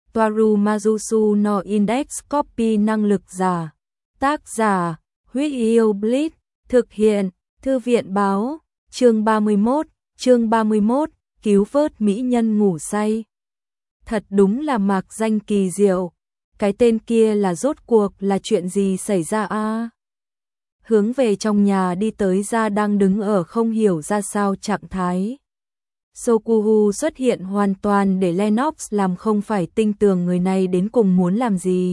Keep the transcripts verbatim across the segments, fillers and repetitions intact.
Toaru Majusu no Index Copy năng lực giả. Tác giả, Huyết Yêu Blitz, thực hiện, Thư viện báo, chương ba mươi mốt, chương ba mươi mốt, cứu vớt mỹ nhân ngủ say. Thật đúng là mạc danh kỳ diệu, cái tên kia là rốt cuộc là chuyện gì xảy ra a? À? Hướng về trong nhà đi tới ra đang đứng ở không hiểu ra sao trạng thái. Sokuhu xuất hiện hoàn toàn để Lennox làm không phải tin tưởng người này đến cùng muốn làm gì.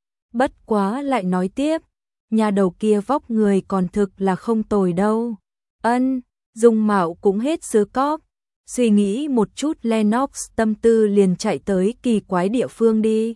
Bất quá lại nói tiếp, nhà đầu kia vóc người còn thực là không tồi đâu. Ân, dung mạo cũng hết sứ cóp. Suy nghĩ một chút Lennox tâm tư liền chạy tới kỳ quái địa phương đi.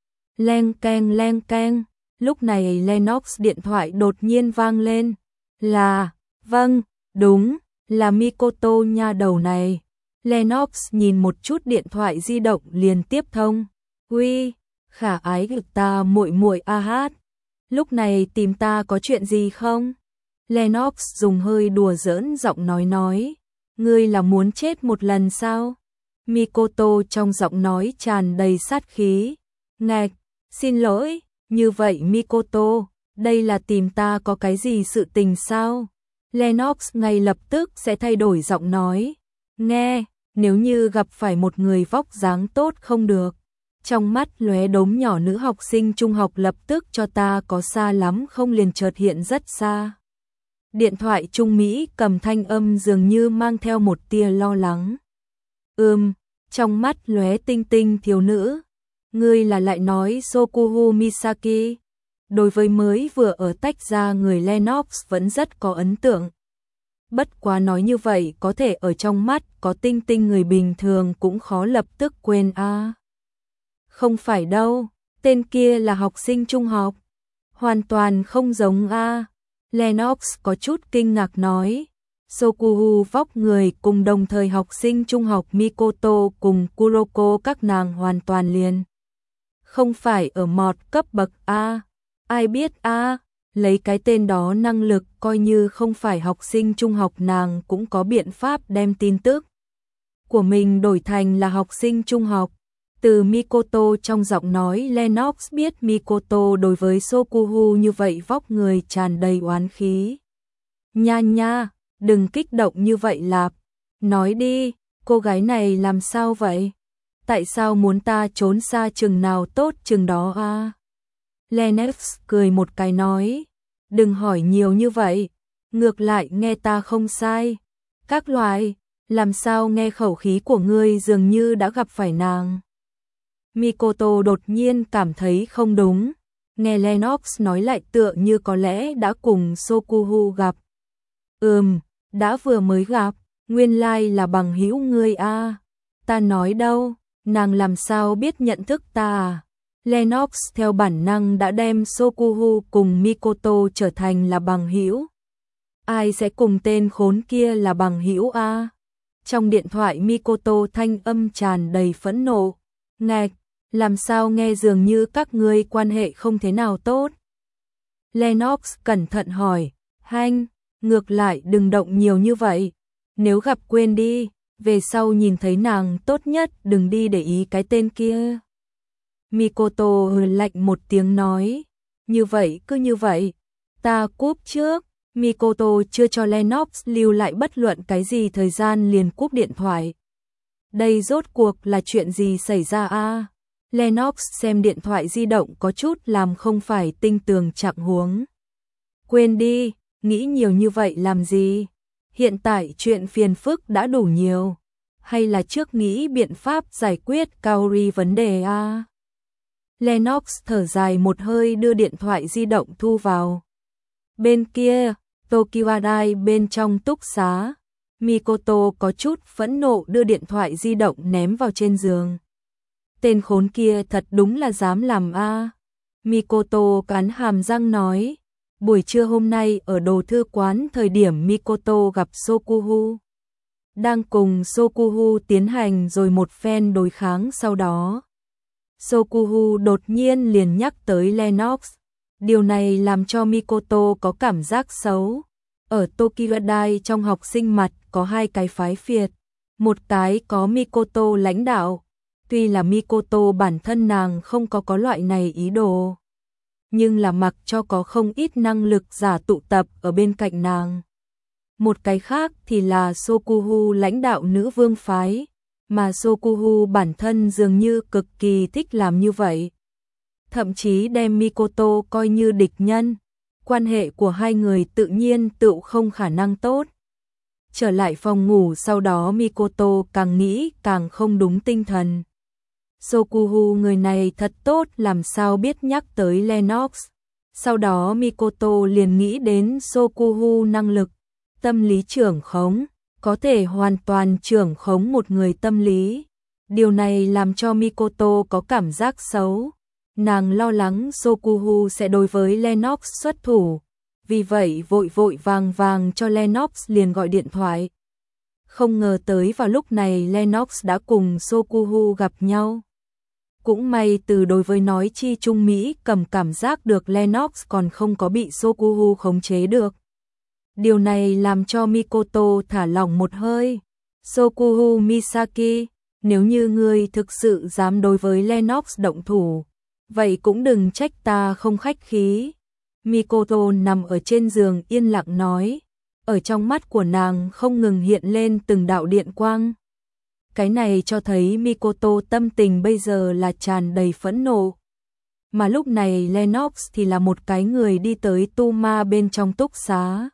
Leng keng leng keng, lúc này Lennox điện thoại đột nhiên vang lên. Là, vâng, đúng, là Mikoto nha đầu này. Lennox nhìn một chút điện thoại di động liền tiếp thông. Uy, khả ái cực ta muội muội a hát. Lúc này tìm ta có chuyện gì không? Lennox dùng hơi đùa giỡn giọng nói nói. Ngươi là muốn chết một lần sao? Mikoto trong giọng nói tràn đầy sát khí. Ngạch, xin lỗi, như vậy Mikoto, đây là tìm ta có cái gì sự tình sao? Lennox ngay lập tức sẽ thay đổi giọng nói. Nghe, nếu như gặp phải một người vóc dáng tốt không được. Trong mắt lóe đốm nhỏ nữ học sinh trung học lập tức cho ta có xa lắm không liền chợt hiện rất xa. Điện thoại Trung Mỹ cầm thanh âm dường như mang theo một tia lo lắng. Ừm, trong mắt lóe tinh tinh thiếu nữ. Ngươi là lại nói Sokuhu Misaki. Đối với mới vừa ở tách ra người Lennox vẫn rất có ấn tượng. Bất quá nói như vậy có thể ở trong mắt có tinh tinh người bình thường cũng khó lập tức quên a. À. Không phải đâu, tên kia là học sinh trung học. Hoàn toàn không giống a. À. Lennox có chút kinh ngạc nói. Sokuhu vóc người cùng đồng thời học sinh trung học Mikoto cùng Kuroko các nàng hoàn toàn liền. Không phải ở mọt cấp bậc A. Ai biết A, lấy cái tên đó năng lực coi như không phải học sinh trung học nàng cũng có biện pháp đem tin tức của mình đổi thành là học sinh trung học. Từ Mikoto trong giọng nói Lennox biết Mikoto đối với Sokuhu như vậy vóc người tràn đầy oán khí. Nha nha, đừng kích động như vậy lạp. Nói đi, cô gái này làm sao vậy? Tại sao muốn ta trốn xa chừng nào tốt chừng đó à? Lennox cười một cái nói. Đừng hỏi nhiều như vậy. Ngược lại nghe ta không sai. Các loại, làm sao nghe khẩu khí của ngươi dường như đã gặp phải nàng. Mikoto đột nhiên cảm thấy không đúng. Nghe Lennox nói lại tựa như có lẽ đã cùng Sokuhu gặp. Ừm, đã vừa mới gặp. Nguyên lai là bằng hữu ngươi a. À. Ta nói đâu, nàng làm sao biết nhận thức ta à? Lennox theo bản năng đã đem Sokuhu cùng Mikoto trở thành là bằng hữu. Ai sẽ cùng tên khốn kia là bằng hữu a? À? Trong điện thoại Mikoto thanh âm tràn đầy phẫn nộ. Ngạch, làm sao nghe dường như các ngươi quan hệ không thế nào tốt? Lennox cẩn thận hỏi. Hanh, ngược lại đừng động nhiều như vậy. Nếu gặp quên đi, về sau nhìn thấy nàng tốt nhất đừng đi để ý cái tên kia. Mikoto hừ lạnh một tiếng nói. Như vậy cứ như vậy. Ta cúp trước. Mikoto chưa cho Lennox lưu lại bất luận cái gì thời gian liền cúp điện thoại. Đây rốt cuộc là chuyện gì xảy ra a? À? Lennox xem điện thoại di động có chút làm không phải tinh tường trạng huống. Quên đi, nghĩ nhiều như vậy làm gì? Hiện tại chuyện phiền phức đã đủ nhiều. Hay là trước nghĩ biện pháp giải quyết Kaori vấn đề a? À? Lennox thở dài một hơi đưa điện thoại di động thu vào. Bên kia, Tokyo Dai bên trong túc xá. Mikoto có chút phẫn nộ đưa điện thoại di động ném vào trên giường. Tên khốn kia thật đúng là dám làm a. À. Mikoto cắn hàm răng nói. Buổi trưa hôm nay ở đồ thư quán thời điểm Mikoto gặp Sokuhu. Đang cùng Sokuhu tiến hành rồi một phen đối kháng sau đó. Sokuhu đột nhiên liền nhắc tới Lennox. Điều này làm cho Mikoto có cảm giác xấu. Ở Tokyo Dai trong học sinh mặt có hai cái phái phiệt. Một cái có Mikoto lãnh đạo. Tuy là Mikoto bản thân nàng không có có loại này ý đồ, nhưng là mặc cho có không ít năng lực giả tụ tập ở bên cạnh nàng. Một cái khác thì là Sokuhu lãnh đạo nữ vương phái, mà Sokuhu bản thân dường như cực kỳ thích làm như vậy. Thậm chí đem Mikoto coi như địch nhân, quan hệ của hai người tự nhiên tự không khả năng tốt. Trở lại phòng ngủ sau đó Mikoto càng nghĩ càng không đúng tinh thần. Sokuhu người này thật tốt, làm sao biết nhắc tới Lennox. Sau đó Mikoto liền nghĩ đến Sokuhu năng lực tâm lý trưởng khống, có thể hoàn toàn trưởng khống một người tâm lý. Điều này làm cho Mikoto có cảm giác xấu. Nàng lo lắng Sokuhu sẽ đối với Lennox xuất thủ, vì vậy vội vội vàng vàng cho Lennox liền gọi điện thoại. Không ngờ tới vào lúc này Lennox đã cùng Sokuhu gặp nhau. Cũng may từ đối với nói chi Trung Mỹ cầm cảm giác được Lennox còn không có bị Sokuhu khống chế được. Điều này làm cho Mikoto thả lỏng một hơi. Sokuhu Misaki, nếu như ngươi thực sự dám đối với Lennox động thủ, vậy cũng đừng trách ta không khách khí. Mikoto nằm ở trên giường yên lặng nói, ở trong mắt của nàng không ngừng hiện lên từng đạo điện quang. Cái này cho thấy Mikoto tâm tình bây giờ là tràn đầy phẫn nộ. Mà lúc này Lennox thì là một cái người đi tới Tuma bên trong túc xá.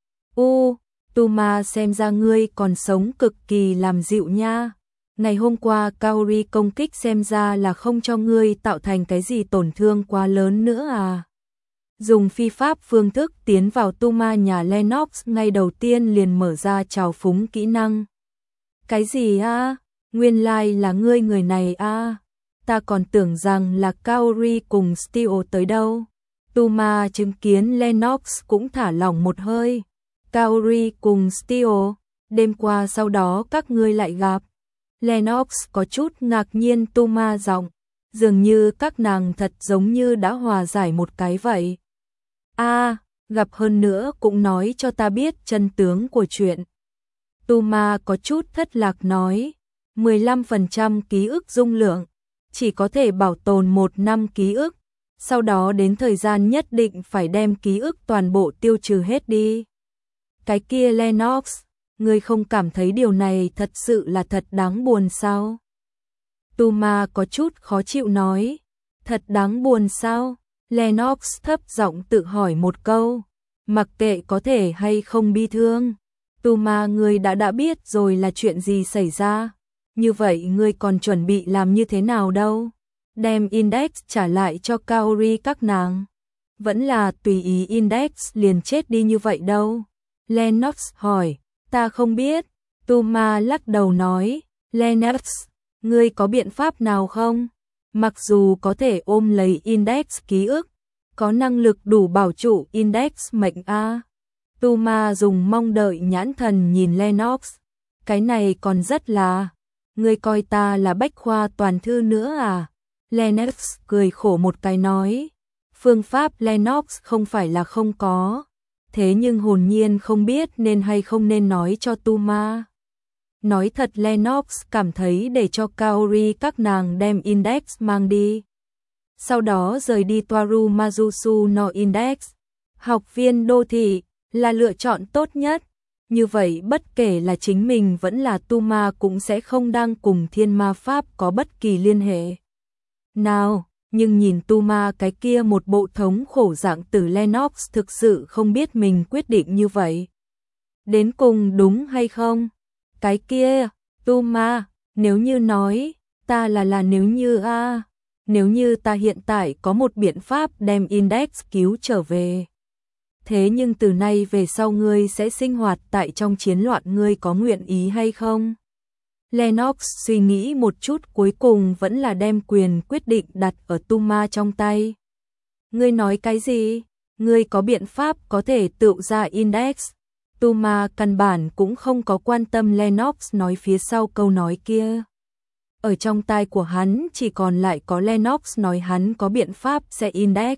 U, Tuma xem ra ngươi còn sống cực kỳ làm dịu nha. Ngày hôm qua Kaori công kích xem ra là không cho ngươi tạo thành cái gì tổn thương quá lớn nữa à. Dùng phi pháp phương thức tiến vào Tuma nhà Lennox ngay đầu tiên liền mở ra trào phúng kỹ năng. Cái gì a? Nguyên lai like là ngươi người này a. Ta còn tưởng rằng là Kaori cùng Steel tới đâu. Tuma chứng kiến Lennox cũng thả lỏng một hơi. Kaori cùng Steel, đêm qua sau đó các ngươi lại gặp. Lennox có chút ngạc nhiên. Tuma giọng, dường như các nàng thật giống như đã hòa giải một cái vậy. A, gặp hơn nữa cũng nói cho ta biết chân tướng của chuyện. Tuma có chút thất lạc nói, mười lăm phần trăm ký ức dung lượng, chỉ có thể bảo tồn một năm ký ức, sau đó đến thời gian nhất định phải đem ký ức toàn bộ tiêu trừ hết đi. Cái kia Lennox, ngươi không cảm thấy điều này thật sự là thật đáng buồn sao? Tuma có chút khó chịu nói, thật đáng buồn sao? Lennox thấp giọng tự hỏi một câu, mặc kệ có thể hay không bi thương. Tuma, ngươi đã đã biết rồi là chuyện gì xảy ra, như vậy ngươi còn chuẩn bị làm như thế nào đâu? Đem Index trả lại cho Kaori các nàng, vẫn là tùy ý Index liền chết đi như vậy đâu? Lennox hỏi, ta không biết. Tuma lắc đầu nói, Lennox, ngươi có biện pháp nào không? Mặc dù có thể ôm lấy Index ký ức, có năng lực đủ bảo trụ Index mệnh a. Tuma dùng mong đợi nhãn thần nhìn Lennox, cái này còn rất là, ngươi coi ta là bách khoa toàn thư nữa à? Lennox cười khổ một cái nói, phương pháp Lennox không phải là không có, thế nhưng hồn nhiên không biết nên hay không nên nói cho Tuma. Nói thật Lennox cảm thấy để cho Kaori các nàng đem Index mang đi, sau đó rời đi Toaru Majusu no Index, học viên đô thị, là lựa chọn tốt nhất. Như vậy bất kể là chính mình vẫn là Tuma cũng sẽ không đang cùng thiên ma pháp có bất kỳ liên hệ nào. Nhưng nhìn Tuma cái kia một bộ thống khổ dạng từ Lennox thực sự không biết mình quyết định như vậy đến cùng đúng hay không. Cái kia, Tuma, nếu như nói, ta là là nếu như a, nếu như ta hiện tại có một biện pháp đem Index cứu trở về. Thế nhưng từ nay về sau ngươi sẽ sinh hoạt tại trong chiến loạn, ngươi có nguyện ý hay không? Lennox suy nghĩ một chút cuối cùng vẫn là đem quyền quyết định đặt ở Tuma trong tay. Ngươi nói cái gì? Ngươi có biện pháp có thể tự ra Index? Tuma căn bản cũng không có quan tâm Lennox nói phía sau câu nói kia. Ở trong tai của hắn chỉ còn lại có Lennox nói hắn có biện pháp sẽ Index.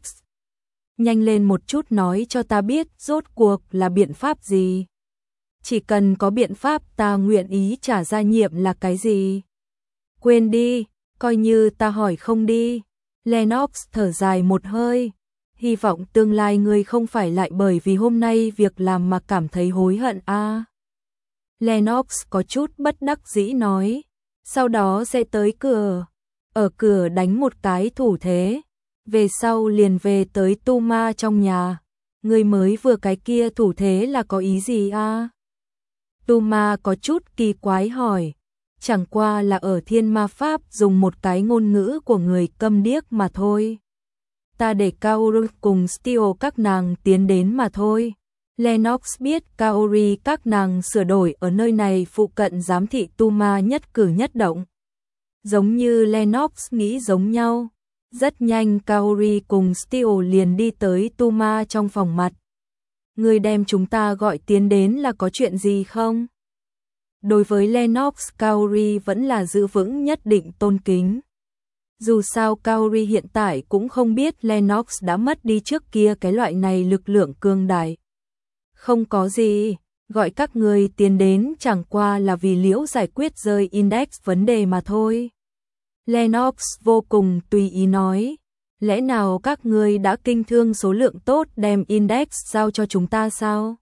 Nhanh lên một chút nói cho ta biết rốt cuộc là biện pháp gì. Chỉ cần có biện pháp ta nguyện ý trả gia nhiệm là cái gì. Quên đi, Coi như ta hỏi không đi. Lennox thở dài một hơi. Hy vọng tương lai ngươi không phải lại bởi vì hôm nay việc làm mà cảm thấy hối hận a. À. Lennox có chút bất đắc dĩ nói. Sau đó sẽ tới cửa. Ở cửa đánh một cái thủ thế. Về sau liền về tới tu ma trong nhà. Ngươi mới vừa cái kia thủ thế là có ý gì a? À? Tu ma có chút kỳ quái hỏi. Chẳng qua là ở thiên ma pháp dùng một cái ngôn ngữ của người câm điếc mà thôi. Ta để Kaoru cùng Steel các nàng tiến đến mà thôi. Lennox biết Kaori các nàng sửa đổi ở nơi này phụ cận giám thị tu ma nhất cử nhất động. Giống như Lennox nghĩ giống nhau. Rất nhanh Kaori cùng Steel liền đi tới tu ma trong phòng mặt. Người đem chúng ta gọi tiến đến là có chuyện gì không? Đối với Lennox, Kaori vẫn là giữ vững nhất định tôn kính. Dù sao Kaori hiện tại cũng không biết Lennox đã mất đi trước kia cái loại này lực lượng cường đại. Không có gì, gọi các người tiến đến chẳng qua là vì liễu giải quyết rơi index vấn đề mà thôi. Lennox vô cùng tùy ý nói. Lẽ nào các người đã kinh thương số lượng tốt đem index giao cho chúng ta sao?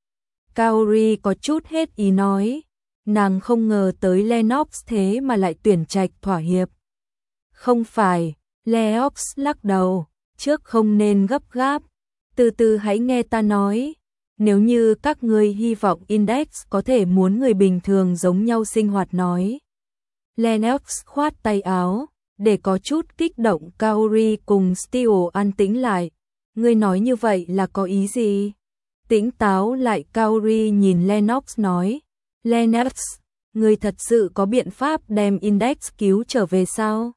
Kaori có chút hết ý nói. Nàng không ngờ tới Lennox thế mà lại tuyển trạch thỏa hiệp. Không phải, Lennox lắc đầu, trước không nên gấp gáp, từ từ hãy nghe ta nói. Nếu như các ngươi hy vọng index có thể muốn người bình thường giống nhau sinh hoạt nói. Lennox khoát tay áo, để có chút kích động Kaori cùng Steel an tĩnh lại. Ngươi nói như vậy là có ý gì? Tĩnh táo lại Kaori nhìn Lennox nói. Lennox, ngươi thật sự có biện pháp đem index cứu trở về sao?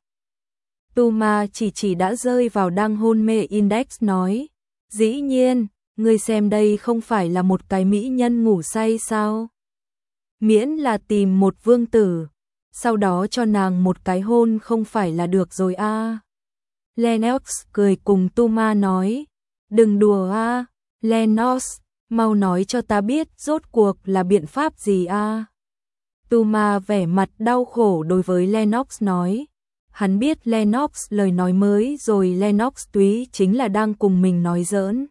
Tuma chỉ chỉ đã rơi vào đang hôn mê index nói. Dĩ nhiên, ngươi xem đây không phải là một cái mỹ nhân ngủ say sao? Miễn là tìm một vương tử, sau đó cho nàng một cái hôn không phải là được rồi a. À. Lennox cười cùng Tuma nói. Đừng đùa a, à. Lennox, mau nói cho ta biết rốt cuộc là biện pháp gì a. À. Tuma vẻ mặt đau khổ đối với Lennox nói. Hắn biết Lennox lời nói mới rồi Lennox túy chính là đang cùng mình nói giỡn.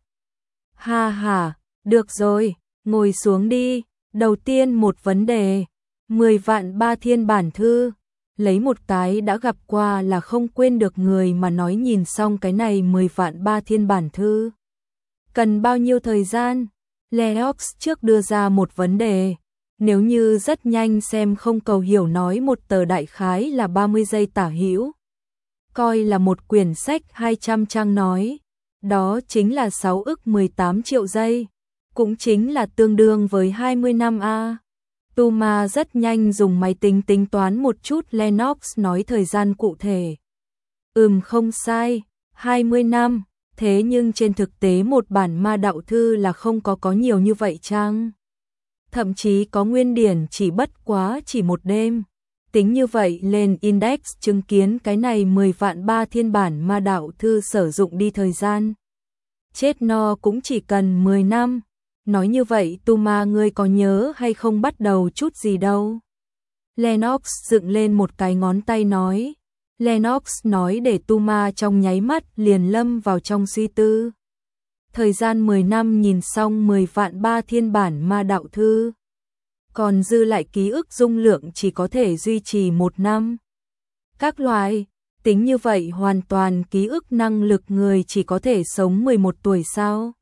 Ha ha, được rồi, ngồi xuống đi. Đầu tiên một vấn đề. Mười vạn ba thiên bản thư. Lấy một cái đã gặp qua là không quên được người mà nói nhìn xong cái này mười vạn ba thiên bản thư. Cần bao nhiêu thời gian? Lennox trước đưa ra một vấn đề. Nếu như rất nhanh xem không cầu hiểu nói một tờ đại khái là ba mươi giây tả hữu. Coi là một quyển sách hai trăm trang nói. Đó chính là sáu ức mười tám triệu giây. Cũng chính là tương đương với hai mươi năm a. Tuma rất nhanh dùng máy tính tính toán một chút Lennox nói thời gian cụ thể. Ừm không sai, hai mươi năm. Thế nhưng trên thực tế một bản ma đạo thư là không có có nhiều như vậy chăng? Thậm chí có nguyên điển chỉ bất quá chỉ một đêm. Tính như vậy lên index chứng kiến cái này mười vạn ba thiên bản ma đạo thư sử dụng đi thời gian. Chết no cũng chỉ cần mười năm. Nói như vậy Tuma ngươi có nhớ hay không bắt đầu chút gì đâu? Lennox dựng lên một cái ngón tay nói. Lennox nói để Tuma trong nháy mắt liền lâm vào trong suy tư. Thời gian mười năm nhìn xong mười vạn ba thiên bản ma đạo thư. Còn dư lại ký ức dung lượng chỉ có thể duy trì một năm. Các loại, tính như vậy hoàn toàn ký ức năng lực người chỉ có thể sống mười một tuổi sao?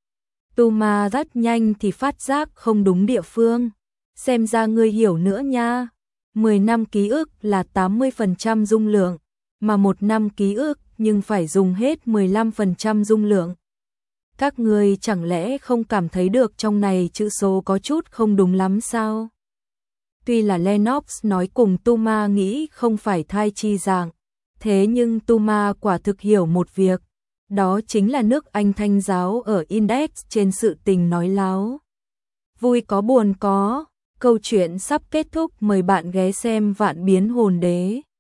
Tuma rất nhanh thì phát giác không đúng địa phương. Xem ra ngươi hiểu nữa nha. mười năm ký ức là tám mươi phần trăm dung lượng, mà một năm ký ức nhưng phải dùng hết mười lăm phần trăm dung lượng. Các ngươi chẳng lẽ không cảm thấy được trong này chữ số có chút không đúng lắm sao? Tuy là Lennox nói cùng Tuma nghĩ không phải thai chi dạng, thế nhưng Tuma quả thực hiểu một việc. Đó chính là nước Anh Thanh giáo ở index trên sự tình nói láo. Vui có buồn có, câu chuyện sắp kết thúc, mời bạn ghé xem Vạn Biến Hồn Đế.